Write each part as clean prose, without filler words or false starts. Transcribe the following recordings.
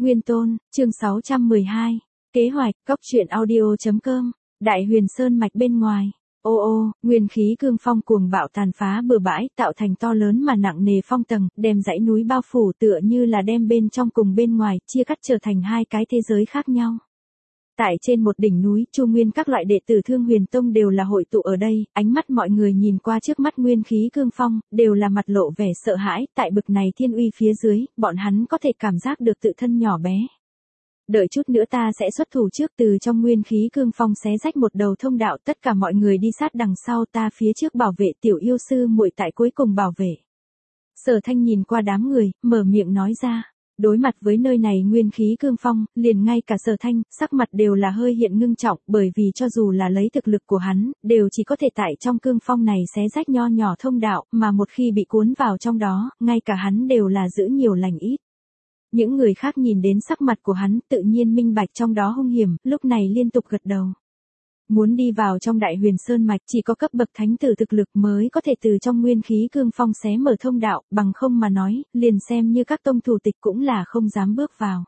Nguyên Tôn, chương 612. Kế hoạch, cóc truyện audio.com. Đại Huyền Sơn mạch bên ngoài. Ô ô, nguyên khí cương phong cuồng bạo tàn phá bừa bãi, tạo thành to lớn mà nặng nề phong tầng, đem dãy núi bao phủ tựa như là đem bên trong cùng bên ngoài, chia cắt trở thành hai cái thế giới khác nhau. Tại trên một đỉnh núi, Chu Nguyên các loại đệ tử Thương Huyền Tông đều là hội tụ ở đây, ánh mắt mọi người nhìn qua trước mắt nguyên khí cương phong, đều là mặt lộ vẻ sợ hãi, tại bực này thiên uy phía dưới, bọn hắn có thể cảm giác được tự thân nhỏ bé. Đợi chút nữa ta sẽ xuất thủ trước, từ trong nguyên khí cương phong xé rách một đầu thông đạo, tất cả mọi người đi sát đằng sau ta, phía trước bảo vệ tiểu yêu sư muội, tại cuối cùng bảo vệ. Sở Thanh nhìn qua đám người, mở miệng nói ra. Đối mặt với nơi này nguyên khí cương phong, liền ngay cả Sở Thanh, sắc mặt đều là hơi hiện ngưng trọng, bởi vì cho dù là lấy thực lực của hắn, đều chỉ có thể tại trong cương phong này xé rách nho nhỏ thông đạo, mà một khi bị cuốn vào trong đó, ngay cả hắn đều là giữ nhiều lành ít. Những người khác nhìn đến sắc mặt của hắn, tự nhiên minh bạch trong đó hung hiểm, lúc này liên tục gật đầu. Muốn đi vào trong Đại Huyền Sơn mạch, chỉ có cấp bậc thánh tử thực lực mới có thể từ trong nguyên khí cương phong xé mở thông đạo, bằng không mà nói, liền xem như các tông thủ tịch cũng là không dám bước vào.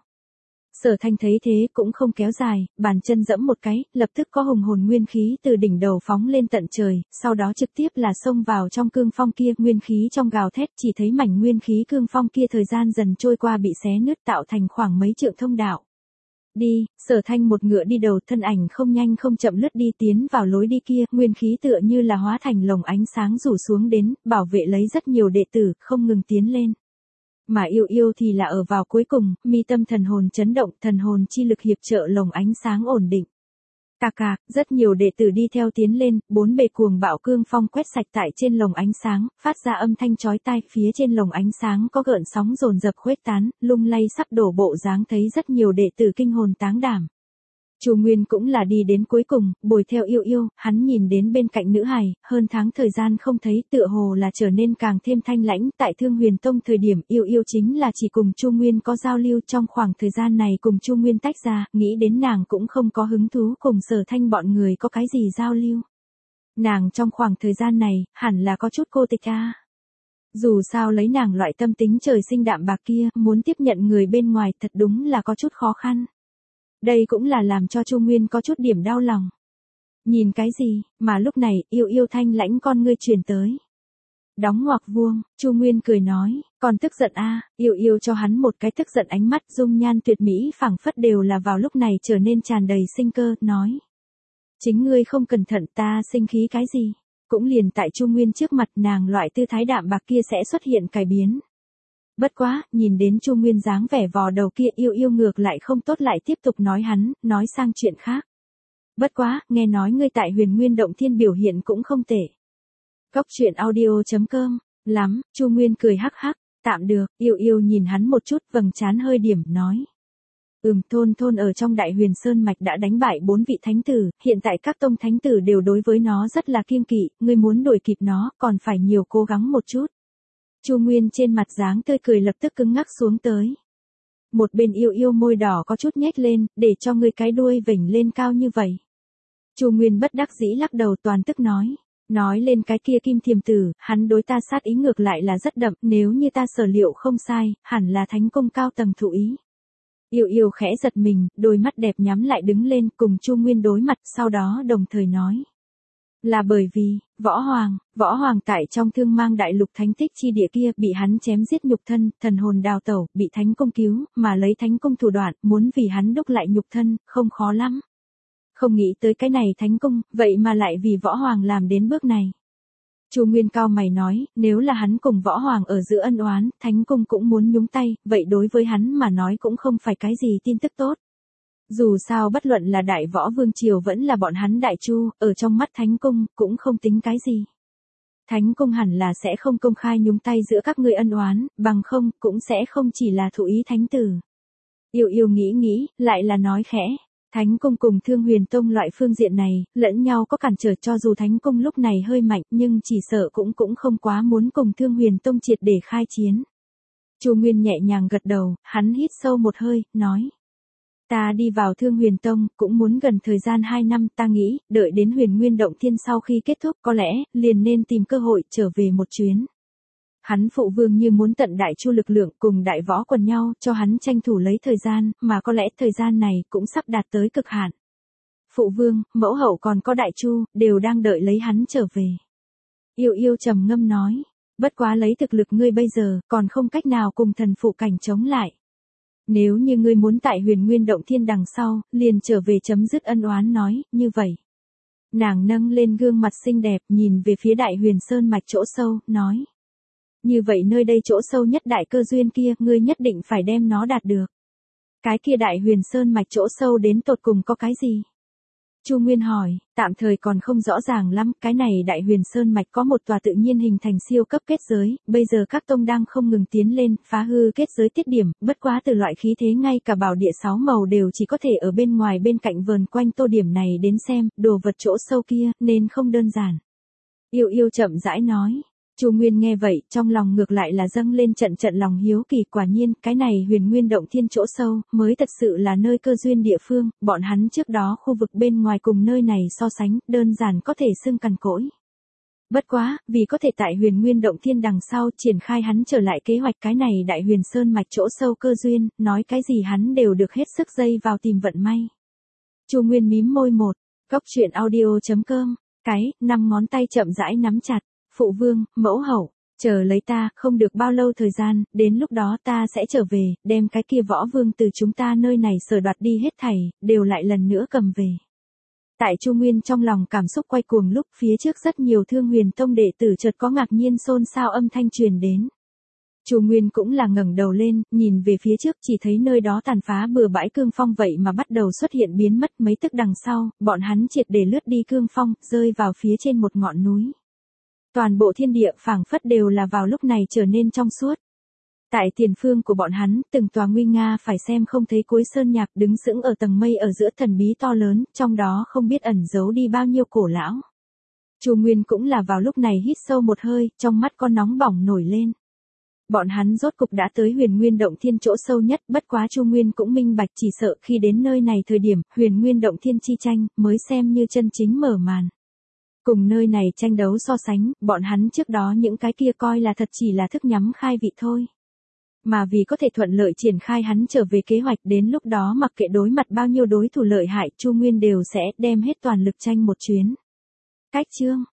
Sở Thanh thấy thế cũng không kéo dài, bàn chân dẫm một cái, lập tức có hùng hồn nguyên khí từ đỉnh đầu phóng lên tận trời, sau đó trực tiếp là xông vào trong cương phong kia, nguyên khí trong gào thét, chỉ thấy mảnh nguyên khí cương phong kia thời gian dần trôi qua bị xé nứt, tạo thành khoảng mấy trượng thông đạo. Đi, Sở Thanh một ngựa đi đầu, thân ảnh không nhanh không chậm lướt đi tiến vào lối đi kia, nguyên khí tựa như là hóa thành lồng ánh sáng rủ xuống đến, bảo vệ lấy rất nhiều đệ tử, không ngừng tiến lên. Mà Yêu Yêu thì là ở vào cuối cùng, mi tâm thần hồn chấn động, thần hồn chi lực hiệp trợ lồng ánh sáng ổn định. Cạc cạc, rất nhiều đệ tử đi theo tiến lên, bốn bề cuồng bạo cương phong quét sạch tại trên lồng ánh sáng, phát ra âm thanh chói tai, phía trên lồng ánh sáng có gợn sóng dồn dập khuếch tán, lung lay sắp đổ bộ dáng, thấy rất nhiều đệ tử kinh hồn táng đảm. Chu Nguyên cũng là đi đến cuối cùng, bồi theo Yêu Yêu, hắn nhìn đến bên cạnh nữ hài, hơn tháng thời gian không thấy, tựa hồ là trở nên càng thêm thanh lãnh, tại Thương Huyền Tông thời điểm Yêu Yêu chính là chỉ cùng Chu Nguyên có giao lưu, trong khoảng thời gian này cùng Chu Nguyên tách ra, nghĩ đến nàng cũng không có hứng thú cùng Sở Thanh bọn người có cái gì giao lưu. Nàng trong khoảng thời gian này, hẳn là có chút cô tịch a. Dù sao lấy nàng loại tâm tính trời sinh đạm bạc kia, muốn tiếp nhận người bên ngoài thật đúng là có chút khó khăn. Đây cũng là làm cho Chu Nguyên có chút điểm đau lòng. Nhìn cái gì, mà lúc này, Yêu Yêu thanh lãnh con ngươi truyền tới. Đóng ngoặc vuông, Chu Nguyên cười nói, còn tức giận a? Yêu Yêu cho hắn một cái tức giận ánh mắt, dung nhan tuyệt mỹ phảng phất đều là vào lúc này trở nên tràn đầy sinh cơ, nói. Chính ngươi không cẩn thận, ta sinh khí cái gì? Cũng liền tại Chu Nguyên trước mặt, nàng loại tư thái đạm bạc kia sẽ xuất hiện cải biến. Bất quá, nhìn đến Chu Nguyên dáng vẻ vò đầu kia, Yêu Yêu ngược lại không tốt, lại tiếp tục nói hắn, nói sang chuyện khác. Bất quá, nghe nói ngươi tại Huyền Nguyên Động Thiên biểu hiện cũng không tệ. Cóc truyện audio.com, lắm, Chu Nguyên cười hắc hắc, tạm được, Yêu Yêu nhìn hắn một chút, vầng trán hơi điểm, nói. Thôn ở trong Đại Huyền Sơn mạch đã đánh bại 4 vị thánh tử, hiện tại các tông thánh tử đều đối với nó rất là kiêng kỵ, ngươi muốn đuổi kịp nó, còn phải nhiều cố gắng một chút. Chu Nguyên trên mặt dáng tươi cười lập tức cứng ngắc xuống tới. Một bên Yêu Yêu môi đỏ có chút nhếch lên, để cho ngươi cái đuôi vểnh lên cao như vậy. Chu Nguyên bất đắc dĩ lắc đầu, toàn tức nói lên cái kia Kim Thiềm Tử, hắn đối ta sát ý ngược lại là rất đậm, nếu như ta sở liệu không sai, hẳn là thánh cung cao tầng thụ ý. Yêu Yêu khẽ giật mình, đôi mắt đẹp nhắm lại đứng lên, cùng Chu Nguyên đối mặt, sau đó đồng thời nói. Là bởi vì, Võ Hoàng tại trong Thương Mang Đại Lục thánh tích chi địa kia, bị hắn chém giết nhục thân, thần hồn đào tẩu, bị thánh cung cứu, mà lấy thánh cung thủ đoạn, muốn vì hắn đúc lại nhục thân, không khó lắm. Không nghĩ tới cái này thánh cung, vậy mà lại vì Võ Hoàng làm đến bước này. Chu Nguyên cao mày nói, nếu là hắn cùng Võ Hoàng ở giữa ân oán, thánh cung cũng muốn nhúng tay, vậy đối với hắn mà nói cũng không phải cái gì tin tức tốt. Dù sao bất luận là Đại Võ Vương Triều vẫn là bọn hắn Đại Chu, ở trong mắt thánh cung, cũng không tính cái gì. Thánh cung hẳn là sẽ không công khai nhúng tay giữa các ngươi ân oán, bằng không, cũng sẽ không chỉ là thụ ý thánh tử. Yêu Yêu nghĩ, lại là nói khẽ. Thánh cung cùng Thương Huyền Tông loại phương diện này, lẫn nhau có cản trở, cho dù thánh cung lúc này hơi mạnh, nhưng chỉ sợ cũng không quá muốn cùng Thương Huyền Tông triệt để khai chiến. Chu Nguyên nhẹ nhàng gật đầu, hắn hít sâu một hơi, nói. Ta đi vào Thương Huyền Tông, cũng muốn gần thời gian 2 năm, ta nghĩ, đợi đến Huyền Nguyên Động Thiên sau khi kết thúc có lẽ, liền nên tìm cơ hội trở về một chuyến. Hắn phụ vương như muốn tận đại chu lực lượng cùng đại võ quần nhau cho hắn tranh thủ lấy thời gian, mà có lẽ thời gian này cũng sắp đạt tới cực hạn. Phụ vương, mẫu hậu còn có đại chu, đều đang đợi lấy hắn trở về. Yêu yêu trầm ngâm nói, bất quá lấy thực lực ngươi bây giờ, còn không cách nào cùng thần phụ cảnh chống lại. Nếu như ngươi muốn tại Huyền Nguyên Động Thiên đằng sau, liền trở về chấm dứt ân oán nói, như vậy. Nàng nâng lên gương mặt xinh đẹp nhìn về phía Đại Huyền Sơn mạch chỗ sâu, nói. Như vậy nơi đây chỗ sâu nhất đại cơ duyên kia, ngươi nhất định phải đem nó đạt được. Cái kia Đại Huyền Sơn mạch chỗ sâu đến tột cùng có cái gì? Chu Nguyên hỏi, tạm thời còn không rõ ràng lắm, cái này Đại Huyền Sơn mạch có một tòa tự nhiên hình thành siêu cấp kết giới, bây giờ các tông đang không ngừng tiến lên, phá hư kết giới tiết điểm, bất quá từ loại khí thế ngay cả bảo địa 6 màu đều chỉ có thể ở bên ngoài bên cạnh vờn quanh tô điểm này đến xem, đồ vật chỗ sâu kia, nên không đơn giản. Yêu yêu chậm rãi nói. Chu Nguyên nghe vậy, trong lòng ngược lại là dâng lên trận trận lòng hiếu kỳ, quả nhiên, cái này Huyền Nguyên Động Thiên chỗ sâu, mới thật sự là nơi cơ duyên địa phương, bọn hắn trước đó khu vực bên ngoài cùng nơi này so sánh, đơn giản có thể xưng cằn cỗi. Bất quá, vì có thể tại Huyền Nguyên Động Thiên đằng sau triển khai hắn trở lại kế hoạch cái này Đại Huyền Sơn mạch chỗ sâu cơ duyên, nói cái gì hắn đều được hết sức dây vào tìm vận may. Chu Nguyên mím môi một, Cốc Truyện Audio.com, cái, 5 ngón tay chậm rãi nắm chặt. Phụ vương, mẫu hậu, chờ lấy ta, không được bao lâu thời gian, đến lúc đó ta sẽ trở về, đem cái kia võ vương từ chúng ta nơi này sở đoạt đi hết thảy, đều lại lần nữa cầm về. Tại Chu Nguyên trong lòng cảm xúc quay cuồng lúc phía trước rất nhiều Thương Huyền Tông đệ tử chợt có ngạc nhiên xôn xao âm thanh truyền đến. Chu Nguyên cũng là ngẩng đầu lên, nhìn về phía trước chỉ thấy nơi đó tàn phá bừa bãi cương phong vậy mà bắt đầu xuất hiện biến mất mấy tức đằng sau, bọn hắn triệt để lướt đi cương phong, rơi vào phía trên một ngọn núi. Toàn bộ thiên địa phảng phất đều là vào lúc này trở nên trong suốt. Tại tiền phương của bọn hắn, từng tòa nguy nga phải xem không thấy cuối sơn nhạc đứng sững ở tầng mây ở giữa thần bí to lớn, trong đó không biết ẩn giấu đi bao nhiêu cổ lão. Chu Nguyên cũng là vào lúc này hít sâu một hơi, trong mắt con nóng bỏng nổi lên. Bọn hắn rốt cục đã tới Huyền Nguyên Động Thiên chỗ sâu nhất, bất quá Chu Nguyên cũng minh bạch chỉ sợ khi đến nơi này thời điểm, Huyền Nguyên Động Thiên chi tranh mới xem như chân chính mở màn. Cùng nơi này tranh đấu so sánh, bọn hắn trước đó những cái kia coi là thật chỉ là thức nhắm khai vị thôi. Mà vì có thể thuận lợi triển khai hắn trở về kế hoạch đến lúc đó mặc kệ đối mặt bao nhiêu đối thủ lợi hại, Chu Nguyên đều sẽ đem hết toàn lực tranh một chuyến. Cách chương